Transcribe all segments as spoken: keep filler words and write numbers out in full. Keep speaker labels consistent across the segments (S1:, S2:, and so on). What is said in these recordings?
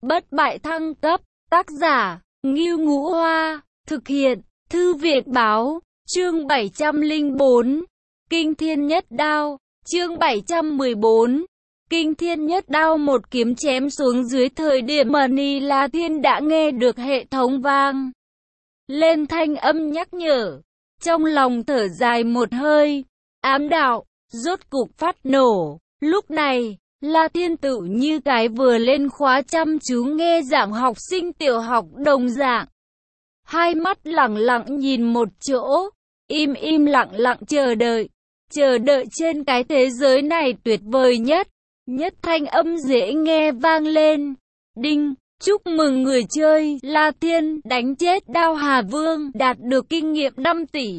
S1: Bất bại thăng cấp, tác giả, Ngưu Ngũ Hoa, thực hiện, Thư viện báo, chương bảy trăm lẻ bốn, Kinh Thiên Nhất Đao, chương bảy trăm mười bốn, Kinh Thiên Nhất Đao. Một kiếm chém xuống dưới thời điểm mà Ni La Thiên đã nghe được hệ thống vang lên thanh âm nhắc nhở, trong lòng thở dài một hơi, ám đạo, rốt cục phát nổ. Lúc này, La Thiên tự như cái vừa lên khóa chăm chú nghe giảng học sinh tiểu học đồng dạng. Hai mắt lẳng lặng nhìn một chỗ, im im lặng lặng chờ đợi. Chờ đợi trên cái thế giới này tuyệt vời nhất. Nhất thanh âm dễ nghe vang lên. Đinh, chúc mừng người chơi La Thiên đánh chết Đao Hà Vương, đạt được kinh nghiệm năm tỷ.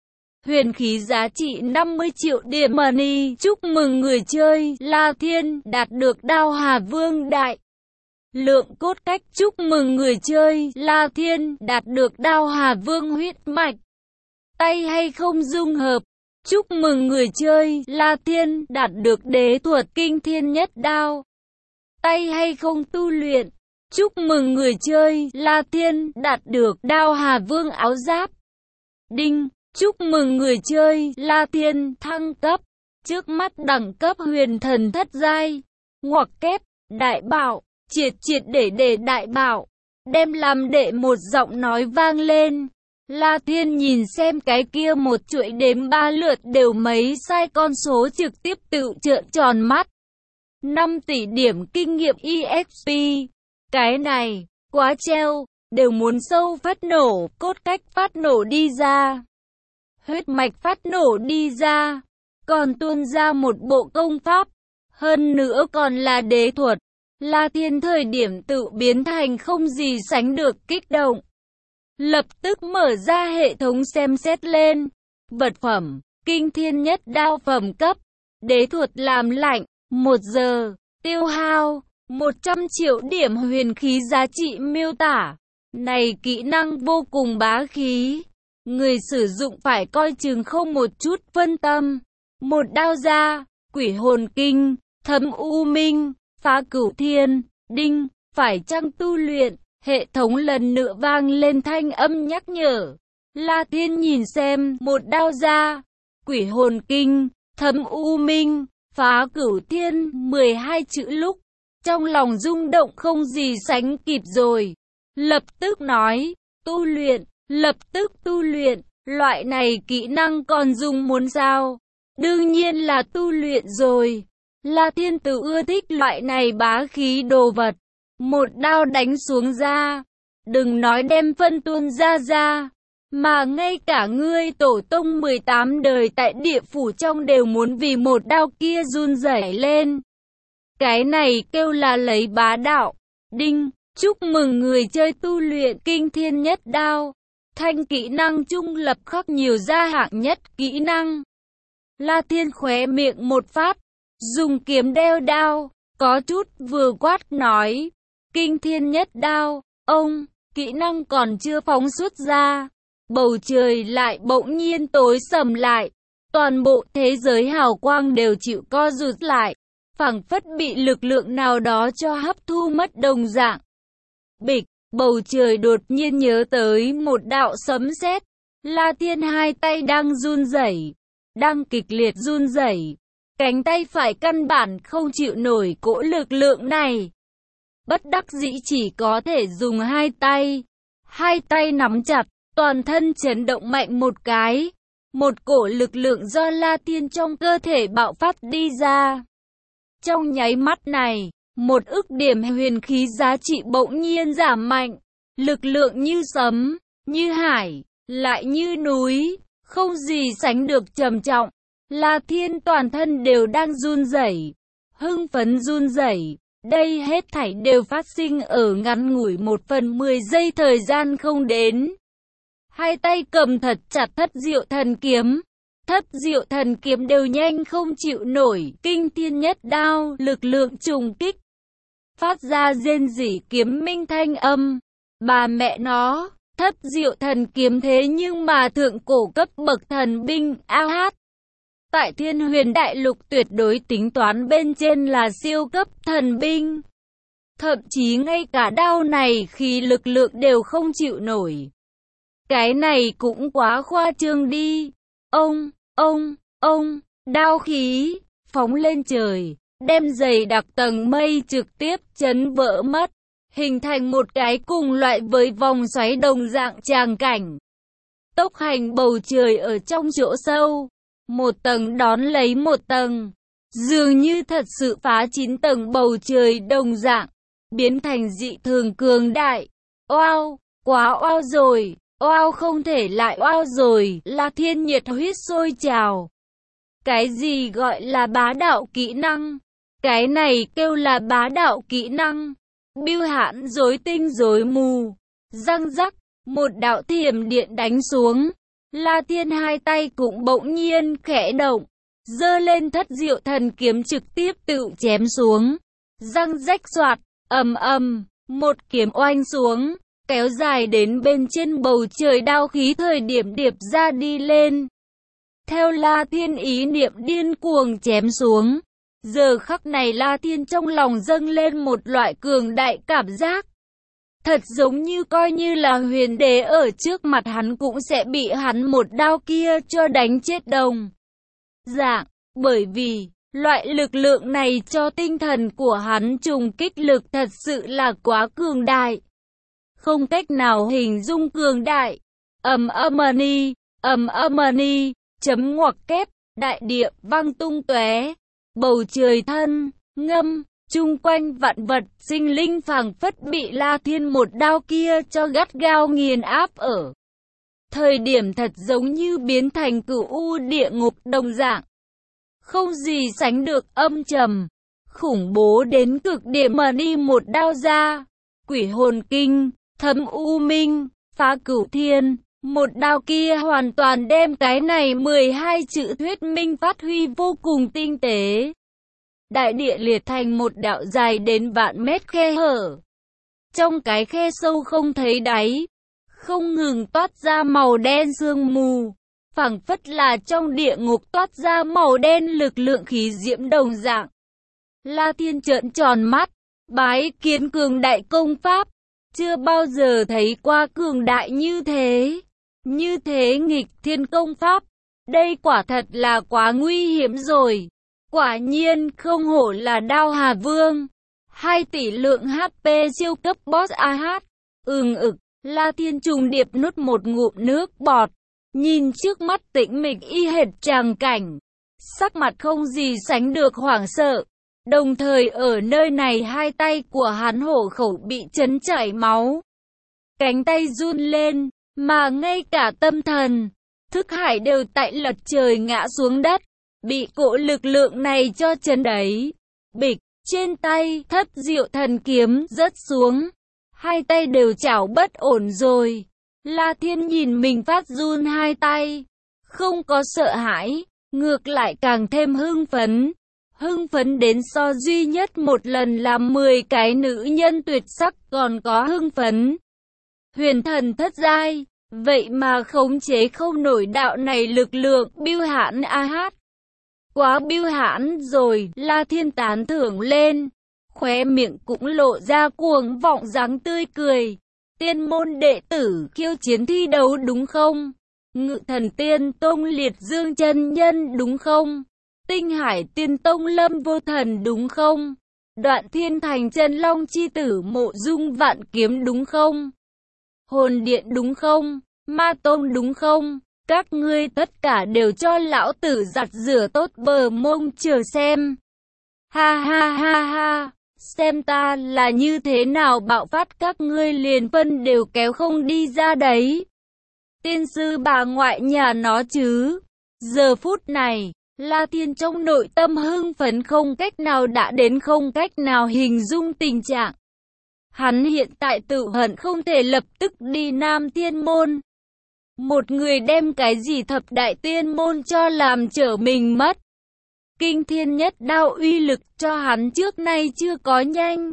S1: Huyền khí giá trị năm mươi triệu điểm money. Chúc mừng người chơi La Thiên đạt được Đao Hà Vương đại lượng cốt cách. Chúc mừng người chơi La Thiên đạt được Đao Hà Vương huyết mạch. Tay hay không dung hợp. Chúc mừng người chơi La Thiên đạt được đế thuật Kinh Thiên Nhất Đao. Tay hay không tu luyện. Chúc mừng người chơi La Thiên đạt được Đao Hà Vương áo giáp. Đinh, chúc mừng người chơi La Thiên thăng cấp. Trước mắt đẳng cấp huyền thần thất giai. Ngoặc kép, đại bảo, triệt triệt để để đại bảo. Đem làm đệ một giọng nói vang lên. La Thiên nhìn xem cái kia một chuỗi đếm ba lượt đều mấy sai con số trực tiếp tự trợn tròn mắt. năm tỷ điểm kinh nghiệm e ích pê. Cái này, quá treo, đều muốn sâu phát nổ, cốt cách phát nổ đi ra. Huyết mạch phát nổ đi ra, còn tuôn ra một bộ công pháp, hơn nữa còn là đế thuật. La Thiên thời điểm tự biến thành không gì sánh được kích động. Lập tức mở ra hệ thống xem xét lên. Vật phẩm, Kinh Thiên Nhất Đao phẩm cấp, đế thuật làm lạnh, một giờ, tiêu hao, một trăm triệu điểm huyền khí giá trị miêu tả. Này kỹ năng vô cùng bá khí. Người sử dụng phải coi chừng không một chút phân tâm. Một đao ra, quỷ hồn kinh, thấm u minh, phá cửu thiên, đinh, phải chăng tu luyện. Hệ thống lần nữa vang lên thanh âm nhắc nhở. La Thiên nhìn xem, một đao ra, quỷ hồn kinh, thấm u minh, phá cửu thiên, mười hai chữ lúc. Trong lòng rung động không gì sánh kịp rồi. Lập tức nói, tu luyện, lập tức tu luyện, loại này kỹ năng còn dùng muốn sao? Đương nhiên là tu luyện rồi. La Thiên tự ưa thích loại này bá khí đồ vật. Một đao đánh xuống ra, đừng nói đem phân tuôn ra ra, mà ngay cả ngươi tổ tông mười tám đời tại địa phủ trong đều muốn vì một đao kia run rẩy lên. Cái này kêu là lấy bá đạo. Đinh, chúc mừng người chơi tu luyện Kinh Thiên Nhất Đao. Thanh kỹ năng trung lập khắc nhiều gia hạng nhất kỹ năng. La Thiên khóe miệng một phát, dùng kiếm đeo đao, có chút vừa quát nói. Kinh Thiên Nhất Đao, ông, kỹ năng còn chưa phóng xuất ra. Bầu trời lại bỗng nhiên tối sầm lại. Toàn bộ thế giới hào quang đều chịu co rụt lại. Phảng phất bị lực lượng nào đó cho hấp thu mất đồng dạng. Bịch, bầu trời đột nhiên nhớ tới một đạo sấm sét. La Thiên hai tay đang run rẩy, đang kịch liệt run rẩy. Cánh tay phải căn bản không chịu nổi cỗ lực lượng này. Bất đắc dĩ chỉ có thể dùng hai tay. Hai tay nắm chặt, toàn thân chấn động mạnh một cái. Một cổ lực lượng do La Thiên trong cơ thể bạo phát đi ra. Trong nháy mắt này, một ức điểm huyền khí giá trị bỗng nhiên giảm mạnh. Lực lượng như sấm, như hải, lại như núi, không gì sánh được trầm trọng. La Thiên toàn thân đều đang run rẩy, hưng phấn run rẩy. Đây hết thảy đều phát sinh ở ngắn ngủi một phần mười giây thời gian không đến. Hai tay cầm thật chặt Thất Diệu Thần Kiếm. Thất Diệu Thần Kiếm đều nhanh không chịu nổi Kinh Thiên Nhất Đao lực lượng trùng kích. Phát ra rên rỉ kiếm minh thanh âm. Bà mẹ nó, Thất Diệu Thần Kiếm thế nhưng mà thượng cổ cấp bậc thần binh a hát. Tại Thiên Huyền Đại Lục tuyệt đối tính toán bên trên là siêu cấp thần binh. Thậm chí ngay cả đao này khi lực lượng đều không chịu nổi. Cái này cũng quá khoa trương đi. Ông, ông, ông, đao khí, phóng lên trời, đem dày đặc tầng mây trực tiếp chấn vỡ mất, hình thành một cái cùng loại với vòng xoáy đồng dạng tràng cảnh. Tốc hành bầu trời ở trong chỗ sâu, một tầng đón lấy một tầng, dường như thật sự phá chín tầng bầu trời đồng dạng, biến thành dị thường cường đại. Oao, quá oao rồi, oao không thể lại oao rồi, La Thiên nhiệt huyết sôi trào. Cái gì gọi là bá đạo kỹ năng? Cái này kêu là bá đạo kỹ năng. Bưu Hãn rối tinh rối mù, răng rắc, một đạo thiểm điện đánh xuống. La Thiên hai tay cũng bỗng nhiên khẽ động, giơ lên Thất Diệu Thần kiếm trực tiếp tự chém xuống. Răng rách xoạt, ầm ầm, một kiếm oanh xuống, kéo dài đến bên trên bầu trời, đao khí thời điểm điệp ra đi lên. Theo La Thiên ý niệm điên cuồng chém xuống, giờ khắc này La Thiên trong lòng dâng lên một loại cường đại cảm giác. Thật giống như coi như là huyền đế ở trước mặt hắn cũng sẽ bị hắn một đao kia cho đánh chết đồng dạng, bởi vì loại lực lượng này cho tinh thần của hắn trùng kích lực thật sự là quá cường đại. Không cách nào hình dung cường đại. Ầm âm-ni, ầm âm-ni, chấm ngoặc kép, đại địa vang tung tóe, bầu trời thân, ngâm, chung quanh vạn vật, sinh linh phảng phất bị La Thiên một đao kia cho gắt gao nghiền áp ở. Thời điểm thật giống như biến thành cửu u địa ngục đồng dạng. Không gì sánh được âm trầm, khủng bố đến cực điểm mà đi một đao ra. Quỷ hồn kinh, thâm u minh, phá cửu thiên. Một đao kia hoàn toàn đem cái này mười hai chữ thuyết minh phát huy vô cùng tinh tế. Đại địa liệt thành một đạo dài đến vạn mét khe hở. Trong cái khe sâu không thấy đáy, không ngừng toát ra màu đen sương mù, phảng phất là trong địa ngục toát ra màu đen lực lượng khí diễm đồng dạng. La Thiên trợn tròn mắt, bái kiến cường đại công pháp, chưa bao giờ thấy qua cường đại như thế. Như thế nghịch thiên công pháp, đây quả thật là quá nguy hiểm rồi. Quả nhiên không hổ là Đao Hà Vương. hai tỷ lượng hát pê siêu cấp boss a hát. Ừm ực, La Thiên trùng điệp nuốt một ngụm nước bọt, nhìn trước mắt tĩnh mịch y hệt tràng cảnh, sắc mặt không gì sánh được hoảng sợ. Đồng thời ở nơi này hai tay của hắn hổ khẩu bị chấn chảy máu, cánh tay run lên, mà ngay cả tâm thần, thức hải đều tại lật trời ngã xuống đất, bị cỗ lực lượng này cho chấn đẩy. Bịch, trên tay, Thất Diệu Thần kiếm rớt xuống, hai tay đều chảo bất ổn rồi. La Thiên nhìn mình phát run hai tay, không có sợ hãi, ngược lại càng thêm hưng phấn. Hưng phấn đến so duy nhất một lần làm mười cái nữ nhân tuyệt sắc còn có hưng phấn. Huyền thần thất giai, vậy mà khống chế không nổi đạo này lực lượng. Bưu Hãn a hát. Quá Bưu Hãn rồi, La Thiên tán thưởng lên, khóe miệng cũng lộ ra cuồng vọng dáng tươi cười. Tiên môn đệ tử khiêu chiến thi đấu đúng không? Ngự Thần Tiên Tông Liệt Dương chân nhân đúng không? Tinh Hải Tiên Tông Lâm Vô Thần đúng không? Đoạn Thiên Thành Chân Long chi tử Mộ Dung Vạn Kiếm đúng không? Hồn Điện đúng không? Ma Tôn đúng không? Các ngươi tất cả đều cho lão tử giặt rửa tốt bờ mông chờ xem. Ha ha ha ha, xem ta là như thế nào bạo phát, các ngươi liền phân đều kéo không đi ra đấy. Tiên sư bà ngoại nhà nó chứ. Giờ phút này, La Thiên trong nội tâm hưng phấn không cách nào đã đến không cách nào hình dung tình trạng. Hắn hiện tại tự hận không thể lập tức đi Nam Thiên Môn. Một người đem cái gì thập đại tiên môn cho làm trở mình mất. Kinh thiên nhất đao uy lực cho hắn trước nay chưa có nhanh.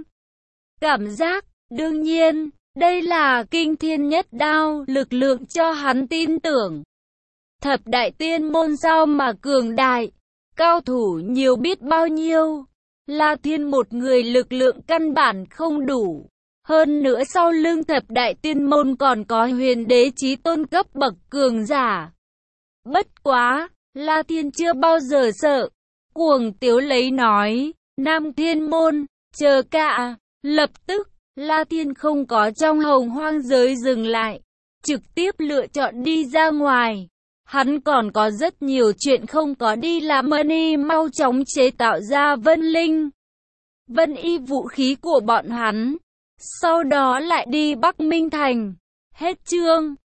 S1: Cảm giác, đương nhiên, đây là kinh thiên nhất đao, lực lượng cho hắn tin tưởng. Thập đại tiên môn sao mà cường đại, cao thủ nhiều biết bao nhiêu. La Thiên một người lực lượng căn bản không đủ. Hơn nữa sau lưng thập đại tiên môn còn có huyền đế chí tôn cấp bậc cường giả. Bất quá, La Thiên chưa bao giờ sợ. Cuồng tiếu lấy nói, Nam Thiên môn, chờ cả. Lập tức, La Thiên không có trong hồng hoang giới dừng lại. Trực tiếp lựa chọn đi ra ngoài. Hắn còn có rất nhiều chuyện không có đi làm, Money mau chóng chế tạo ra vân linh, vân y vũ khí của bọn hắn. Sau đó lại đi Bắc Minh Thành. Hết chương.